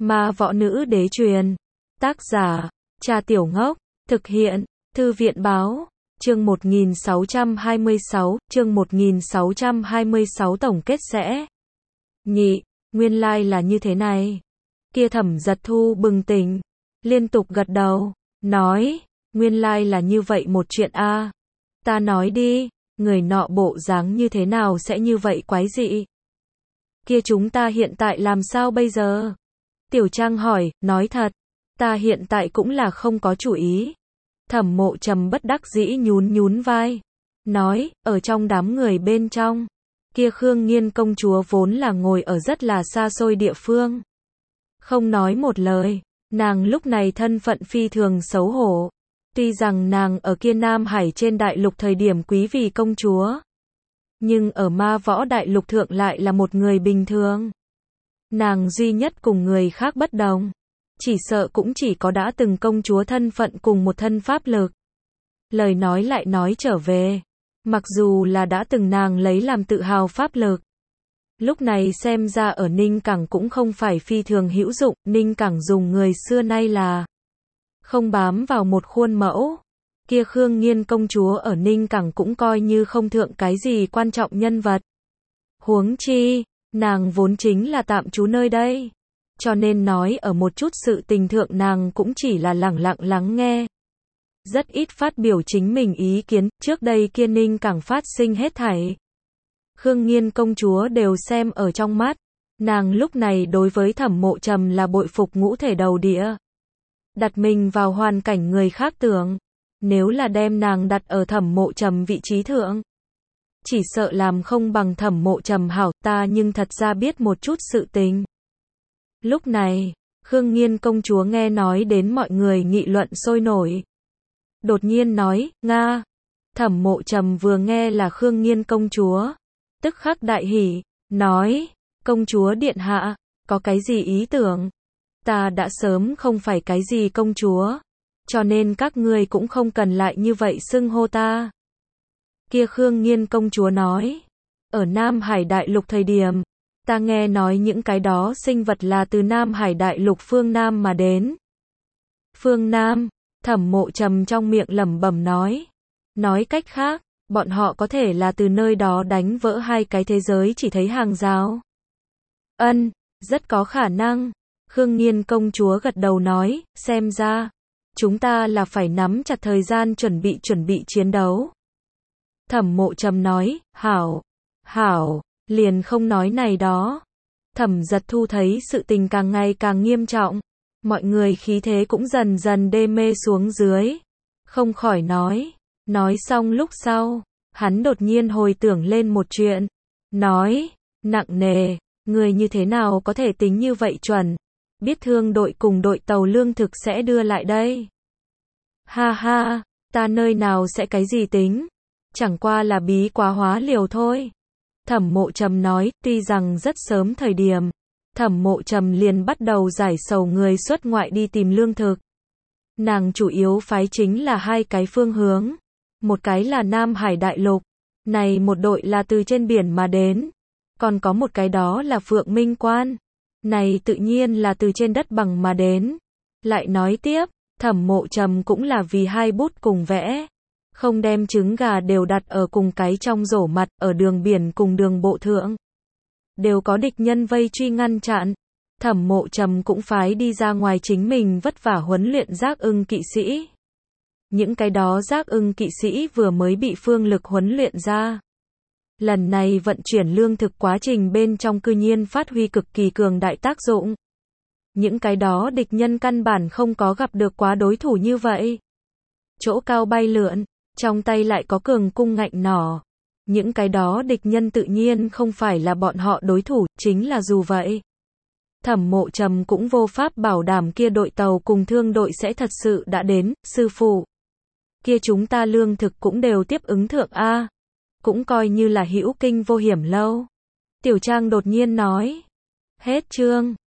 Ma võ nữ đế truyền. Tác giả, Trà Tiểu Ngốc. Thực hiện, Thư viện báo. Chương 1626, chương 1626 tổng kết sẽ. Nhị, nguyên lai là như thế này. Kia Thẩm Giật Thu bừng tỉnh, liên tục gật đầu, nói, nguyên lai là như vậy một chuyện a. Ta nói đi, người nọ bộ dáng như thế nào sẽ như vậy quái dị. Kia chúng ta hiện tại làm sao bây giờ? Tiểu Trang hỏi, nói thật, ta hiện tại cũng là không có chủ ý. Thẩm Mộ Trầm bất đắc dĩ nhún nhún vai, nói, ở trong đám người bên trong, kia Khương Nghiên công chúa vốn là ngồi ở rất là xa xôi địa phương. Không nói một lời, nàng lúc này thân phận phi thường xấu hổ. Tuy rằng nàng ở kia Nam Hải trên đại lục thời điểm quý vì công chúa, nhưng ở Ma Võ đại lục thượng lại là một người bình thường. Nàng duy nhất cùng người khác bất đồng, chỉ sợ cũng chỉ có đã từng công chúa thân phận cùng một thân pháp lực. Lời nói lại nói trở về, mặc dù là đã từng nàng lấy làm tự hào pháp lực, lúc này xem ra ở Ninh Cảng cũng không phải phi thường hữu dụng. Ninh Cảng dùng người xưa nay là không bám vào một khuôn mẫu. Kia Khương Nghiên công chúa ở Ninh Cảng cũng coi như không thượng cái gì quan trọng nhân vật. Huống chi, nàng vốn chính là tạm trú nơi đây. Cho nên nói ở một chút sự tình thượng nàng cũng chỉ là lẳng lặng lắng nghe. Rất ít phát biểu chính mình ý kiến. Trước đây kia Ninh Cảng phát sinh hết thảy, Khương Nghiên công chúa đều xem ở trong mắt. Nàng lúc này đối với Thẩm Mộ Trầm là bội phục ngũ thể đầu địa. Đặt mình vào hoàn cảnh người khác tưởng, nếu là đem nàng đặt ở Thẩm Mộ Trầm vị trí thượng, chỉ sợ làm không bằng Thẩm Mộ Trầm hảo. Ta nhưng thật ra biết một chút sự tình. Lúc này, Khương Nghiên công chúa nghe nói đến mọi người nghị luận sôi nổi, đột nhiên nói, Nga. Thẩm Mộ Trầm vừa nghe là Khương Nghiên công chúa, tức khắc đại hỉ, nói, công chúa điện hạ, có cái gì ý tưởng? Ta đã sớm không phải cái gì công chúa, cho nên các ngươi cũng không cần lại như vậy xưng hô ta. Kia Khương Nghiên công chúa nói, ở Nam Hải đại lục thời điểm, ta nghe nói những cái đó sinh vật là từ Nam Hải đại lục phương Nam mà đến. Phương Nam, Thẩm Mộ Trầm trong miệng lẩm bẩm nói cách khác, bọn họ có thể là từ nơi đó đánh vỡ hai cái thế giới chỉ thấy hàng rào. Ân, rất có khả năng. Khương Nghiên công chúa gật đầu nói, xem ra, chúng ta là phải nắm chặt thời gian chuẩn bị chiến đấu. Thẩm Mộ Trầm nói, hảo, liền không nói này đó. Thẩm Giật Thu thấy sự tình càng ngày càng nghiêm trọng, mọi người khí thế cũng dần dần đê mê xuống dưới. Không khỏi nói xong lúc sau, hắn đột nhiên hồi tưởng lên một chuyện, nói, nặng nề, người như thế nào có thể tính như vậy chuẩn, biết thương đội cùng đội tàu lương thực sẽ đưa lại đây. Ha ha, ta nơi nào sẽ cái gì tính, chẳng qua là bí quá hóa liều thôi. Thẩm Mộ Trầm nói, tuy rằng rất sớm thời điểm, Thẩm Mộ Trầm liền bắt đầu giải sầu người xuất ngoại đi tìm lương thực. Nàng chủ yếu phái chính là hai cái phương hướng, một cái là Nam Hải đại lục, này một đội là từ trên biển mà đến, còn có một cái đó là Phượng Minh Quan, này tự nhiên là từ trên đất bằng mà đến. Lại nói tiếp, Thẩm Mộ Trầm cũng là vì hai bút cùng vẽ, không đem trứng gà đều đặt ở cùng cái trong rổ mặt. Ở đường biển cùng đường bộ thượng, đều có địch nhân vây truy ngăn chặn. Thẩm Mộ Trầm cũng phái đi ra ngoài chính mình vất vả huấn luyện giác ưng kỵ sĩ. Những cái đó giác ưng kỵ sĩ vừa mới bị phương lực huấn luyện ra. Lần này vận chuyển lương thực quá trình bên trong cư nhiên phát huy cực kỳ cường đại tác dụng. Những cái đó địch nhân căn bản không có gặp được quá đối thủ như vậy. Chỗ cao bay lượn, trong tay lại có cường cung ngạnh nỏ. Những cái đó địch nhân tự nhiên không phải là bọn họ đối thủ. Chính là dù vậy, Thẩm Mộ Trầm cũng vô pháp bảo đảm kia đội tàu cùng thương đội sẽ thật sự đã đến. Sư phụ, kia chúng ta lương thực cũng đều tiếp ứng thượng a, cũng coi như là hữu kinh vô hiểm lâu. Tiểu Trang đột nhiên nói. Hết chương.